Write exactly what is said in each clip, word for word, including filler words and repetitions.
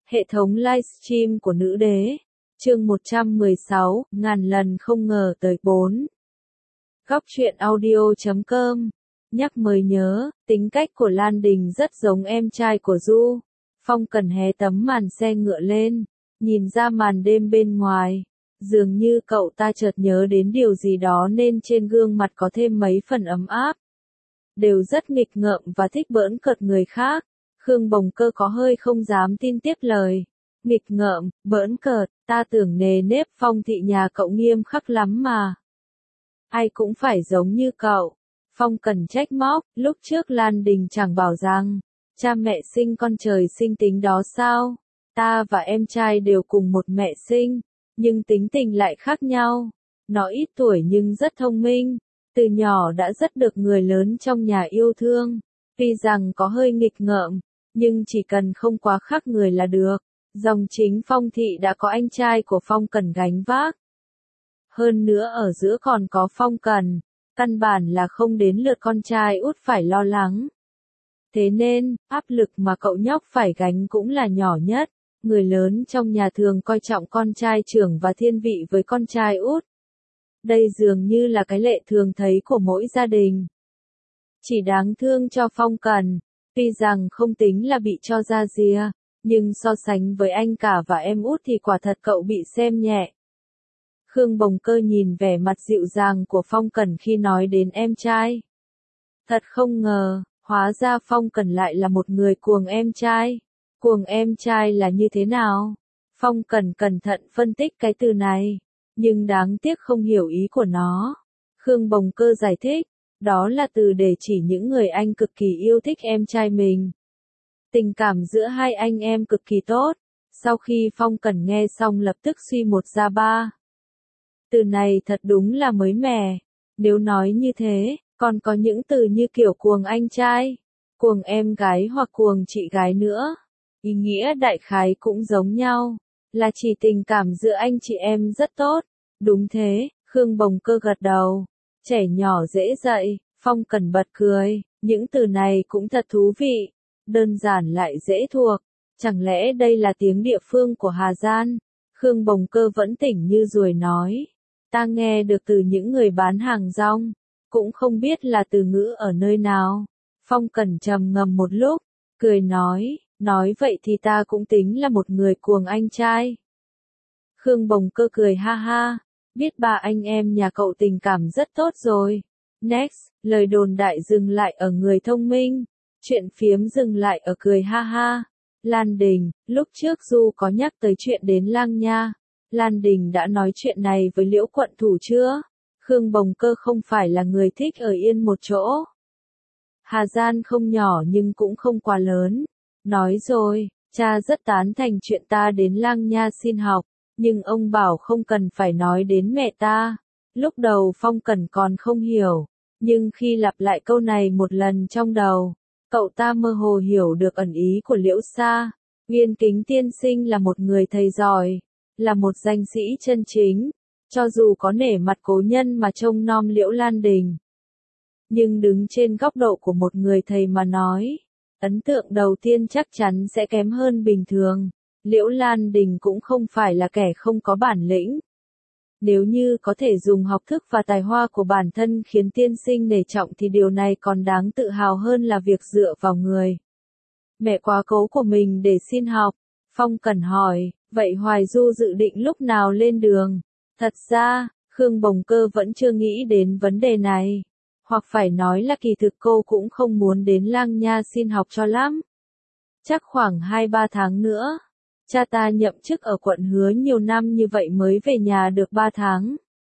Hệ thống livestream của nữ đế. Chương một trăm mười sáu, ngàn lần không ngờ tới bốn. Góc truyện audio chấm com. Nhắc mới nhớ, tính cách của Lan Đình rất giống em trai của Du. Phong Cần hé tấm màn xe ngựa lên, nhìn ra màn đêm bên ngoài. Dường như cậu ta chợt nhớ đến điều gì đó nên trên gương mặt có thêm mấy phần ấm áp. Đều rất nghịch ngợm và thích bỡn cợt người khác. Khương Bồng Cơ có hơi không dám tin tiếp lời. Nghịch ngợm, bỡn cợt, ta tưởng nề nếp Phong thị nhà cậu nghiêm khắc lắm mà. Ai cũng phải giống như cậu. Phong Cần trách móc, lúc trước Lan Đình chẳng bảo rằng, cha mẹ sinh con trời sinh tính đó sao? Ta và em trai đều cùng một mẹ sinh, nhưng tính tình lại khác nhau. Nó ít tuổi nhưng rất thông minh, từ nhỏ đã rất được người lớn trong nhà yêu thương. Tuy rằng có hơi nghịch ngợm, nhưng chỉ cần không quá khác người là được. Dòng chính Phong thị đã có anh trai của Phong Cần gánh vác. Hơn nữa ở giữa còn có Phong Cần, căn bản là không đến lượt con trai út phải lo lắng. Thế nên, áp lực mà cậu nhóc phải gánh cũng là nhỏ nhất. Người lớn trong nhà thường coi trọng con trai trưởng và thiên vị với con trai út. Đây dường như là cái lệ thường thấy của mỗi gia đình. Chỉ đáng thương cho Phong Cần, tuy rằng không tính là bị cho ra rìa, nhưng so sánh với anh cả và em út thì quả thật cậu bị xem nhẹ. Khương Bồng Cơ nhìn vẻ mặt dịu dàng của Phong Cần khi nói đến em trai. Thật không ngờ, hóa ra Phong Cần lại là một người cuồng em trai. Cuồng em trai là như thế nào? Phong Cần cẩn thận phân tích cái từ này, nhưng đáng tiếc không hiểu ý của nó. Khương Bồng Cơ giải thích, đó là từ để chỉ những người anh cực kỳ yêu thích em trai mình. Tình cảm giữa hai anh em cực kỳ tốt. Sau khi Phong Cần nghe xong lập tức suy một ra ba. Từ này thật đúng là mới mẻ. Nếu nói như thế, còn có những từ như kiểu cuồng anh trai, cuồng em gái hoặc cuồng chị gái nữa. Ý nghĩa đại khái cũng giống nhau, là chỉ tình cảm giữa anh chị em rất tốt. Đúng thế, Khương Bồng Cơ gật đầu. Trẻ nhỏ dễ dạy, Phong Cần bật cười, những từ này cũng thật thú vị, đơn giản lại dễ thuộc. Chẳng lẽ đây là tiếng địa phương của Hà Giang? Khương Bồng Cơ vẫn tỉnh như ruồi nói. Ta nghe được từ những người bán hàng rong, cũng không biết là từ ngữ ở nơi nào. Phong Cần trầm ngâm một lúc, cười nói, nói vậy thì ta cũng tính là một người cuồng anh trai. Khương Bồng Cơ cười ha ha, biết ba anh em nhà cậu tình cảm rất tốt rồi. Next, lời đồn đại dừng lại ở người thông minh, chuyện phiếm dừng lại ở cười ha ha. Lan Đình, lúc trước Du có nhắc tới chuyện đến Lang Nha. Lan Đình đã nói chuyện này với Liễu quận thủ chưa? Khương Bồng Cơ không phải là người thích ở yên một chỗ. Hà Giang không nhỏ nhưng cũng không quá lớn. Nói rồi, cha rất tán thành chuyện ta đến Lang Nha xin học, nhưng ông bảo không cần phải nói đến mẹ ta. Lúc đầu Phong Cần còn không hiểu, nhưng khi lặp lại câu này một lần trong đầu, cậu ta mơ hồ hiểu được ẩn ý của Liễu Sa. Nguyên Kính tiên sinh là một người thầy giỏi, là một danh sĩ chân chính, cho dù có nể mặt cố nhân mà trông nom Liễu Lan Đình. Nhưng đứng trên góc độ của một người thầy mà nói, ấn tượng đầu tiên chắc chắn sẽ kém hơn bình thường. Liễu Lan Đình cũng không phải là kẻ không có bản lĩnh. Nếu như có thể dùng học thức và tài hoa của bản thân khiến tiên sinh nể trọng thì điều này còn đáng tự hào hơn là việc dựa vào người mẹ quá cố của mình để xin học. Phong Cần hỏi, vậy Hoài Du dự định lúc nào lên đường? Thật ra, Khương Bồng Cơ vẫn chưa nghĩ đến vấn đề này. Hoặc phải nói là kỳ thực cô cũng không muốn đến Lang Nha xin học cho lắm. Chắc khoảng hai ba tháng nữa. Cha ta nhậm chức ở quận Hứa nhiều năm như vậy mới về nhà được ba tháng.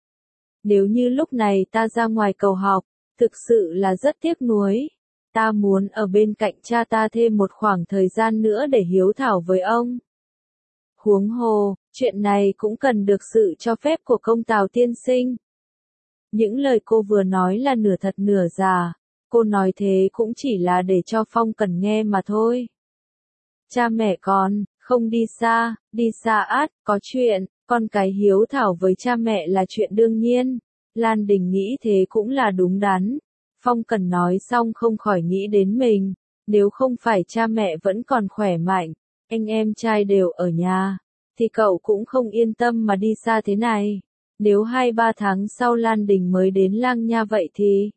Nếu như lúc này ta ra ngoài cầu học, thực sự là rất tiếc nuối. Ta muốn ở bên cạnh cha ta thêm một khoảng thời gian nữa để hiếu thảo với ông. Huống hồ, chuyện này cũng cần được sự cho phép của công Tào tiên sinh. Những lời cô vừa nói là nửa thật nửa giả, cô nói thế cũng chỉ là để cho Phong Cần nghe mà thôi. Cha mẹ con, không đi xa, đi xa át, có chuyện, con cái hiếu thảo với cha mẹ là chuyện đương nhiên. Lan Đình nghĩ thế cũng là đúng đắn. Phong Cần nói xong không khỏi nghĩ đến mình, nếu không phải cha mẹ vẫn còn khỏe mạnh, anh em trai đều ở nhà, thì cậu cũng không yên tâm mà đi xa thế này. Nếu hai ba tháng sau Lan Đình mới đến Lang Nha vậy thì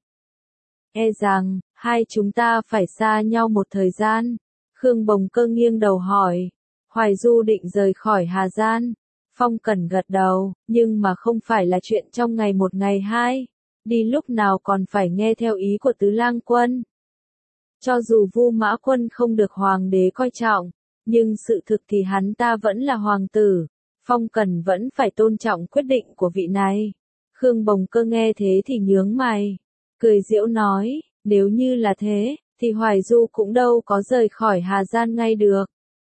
e rằng, hai chúng ta phải xa nhau một thời gian. Khương Bồng Cơ nghiêng đầu hỏi. Hoài Du định rời khỏi Hà Gian. Phong Cẩn gật đầu, nhưng mà không phải là chuyện trong ngày một ngày hai. Đi lúc nào còn phải nghe theo ý của Tứ Lang Quân. Cho dù Vu Mã Quân không được hoàng đế coi trọng, nhưng sự thực thì hắn ta vẫn là hoàng tử. Phong Cẩn vẫn phải tôn trọng quyết định của vị này. Khương Bồng Cơ nghe thế thì nhướng mày, cười giễu nói, nếu như là thế, thì Hoài Du cũng đâu có rời khỏi Hà Gian ngay được.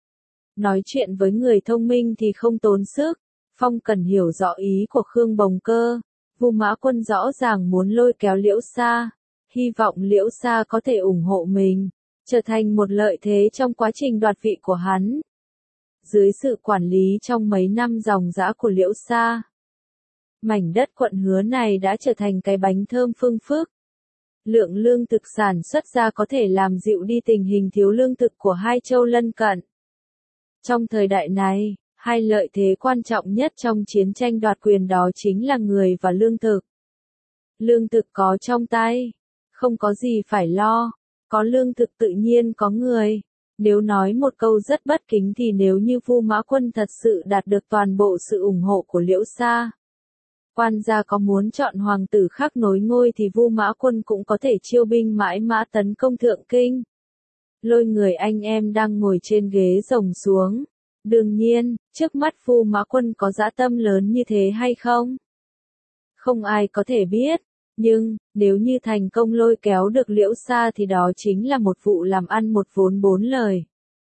Nói chuyện với người thông minh thì không tốn sức. Phong Cẩn hiểu rõ ý của Khương Bồng Cơ. Vu Mã Quân rõ ràng muốn lôi kéo Liễu Sa, hy vọng Liễu Sa có thể ủng hộ mình, trở thành một lợi thế trong quá trình đoạt vị của hắn. Dưới sự quản lý trong mấy năm ròng rã của Liễu Sa, mảnh đất quận Hứa này đã trở thành cái bánh thơm phương phức. Lượng lương thực sản xuất ra có thể làm dịu đi tình hình thiếu lương thực của hai châu lân cận. Trong thời đại này, hai lợi thế quan trọng nhất trong chiến tranh đoạt quyền đó chính là người và lương thực. Lương thực có trong tay, không có gì phải lo, có lương thực tự nhiên có người. Nếu nói một câu rất bất kính thì nếu như Vu Mã Quân thật sự đạt được toàn bộ sự ủng hộ của Liễu Sa, quan gia có muốn chọn hoàng tử khác nối ngôi thì Vu Mã Quân cũng có thể chiêu binh mãi mã tấn công Thượng Kinh. Lôi người anh em đang ngồi trên ghế rồng xuống. Đương nhiên, trước mắt Vu Mã Quân có dã tâm lớn như thế hay không? Không ai có thể biết, nhưng, nếu như thành công lôi kéo được Liễu Sa thì đó chính là một vụ làm ăn một vốn bốn lời.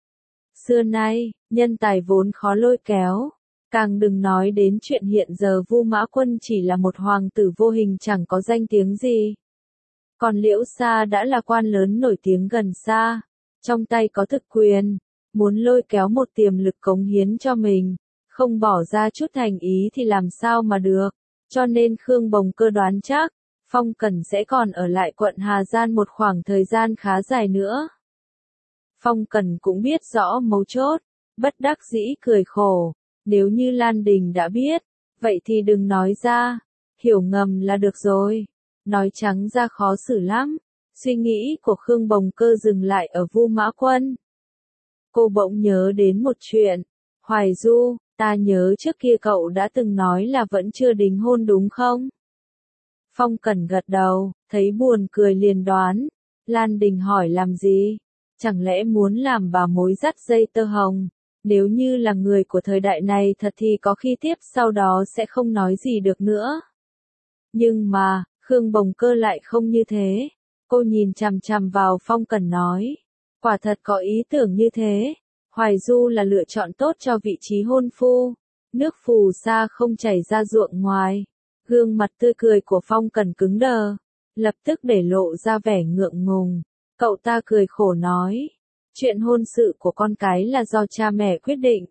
Xưa nay, nhân tài vốn khó lôi kéo, càng đừng nói đến chuyện hiện giờ Vu Mã Quân chỉ là một hoàng tử vô hình chẳng có danh tiếng gì. Còn Liễu Sa đã là quan lớn nổi tiếng gần xa, trong tay có thực quyền, muốn lôi kéo một tiềm lực cống hiến cho mình, không bỏ ra chút thành ý thì làm sao mà được, cho nên Khương Bồng Cơ đoán chắc, Phong Cẩn sẽ còn ở lại quận Hà Gian một khoảng thời gian khá dài nữa. Phong Cẩn cũng biết rõ mấu chốt, bất đắc dĩ cười khổ, nếu như Lan Đình đã biết, vậy thì đừng nói ra, hiểu ngầm là được rồi, nói trắng ra khó xử lắm. Suy nghĩ của Khương Bồng Cơ dừng lại ở Vu Mã Quân. Cô bỗng nhớ đến một chuyện, Hoài Du, ta nhớ trước kia cậu đã từng nói là vẫn chưa đính hôn đúng không? Phong Cẩn gật đầu, thấy buồn cười liền đoán, Lan Đình hỏi làm gì? Chẳng lẽ muốn làm bà mối dắt dây tơ hồng? Nếu như là người của thời đại này thật thì có khi tiếp sau đó sẽ không nói gì được nữa. Nhưng mà, Khương Bồng Cơ lại không như thế. Cô nhìn chằm chằm vào Phong Cẩn nói, quả thật có ý tưởng như thế. Hoài Du là lựa chọn tốt cho vị trí hôn phu. Nước phù sa không chảy ra ruộng ngoài. Gương mặt tươi cười của Phong Cẩn cứng đờ, lập tức để lộ ra vẻ ngượng ngùng. Cậu ta cười khổ nói, chuyện hôn sự của con cái là do cha mẹ quyết định.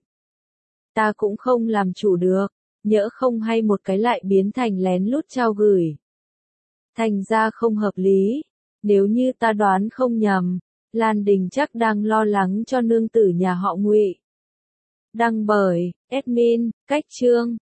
Ta cũng không làm chủ được, nhỡ không hay một cái lại biến thành lén lút trao gửi. Thành ra không hợp lý, nếu như ta đoán không nhầm, Lan Đình chắc đang lo lắng cho nương tử nhà họ Ngụy. Đăng bởi, admin, Cách Chương.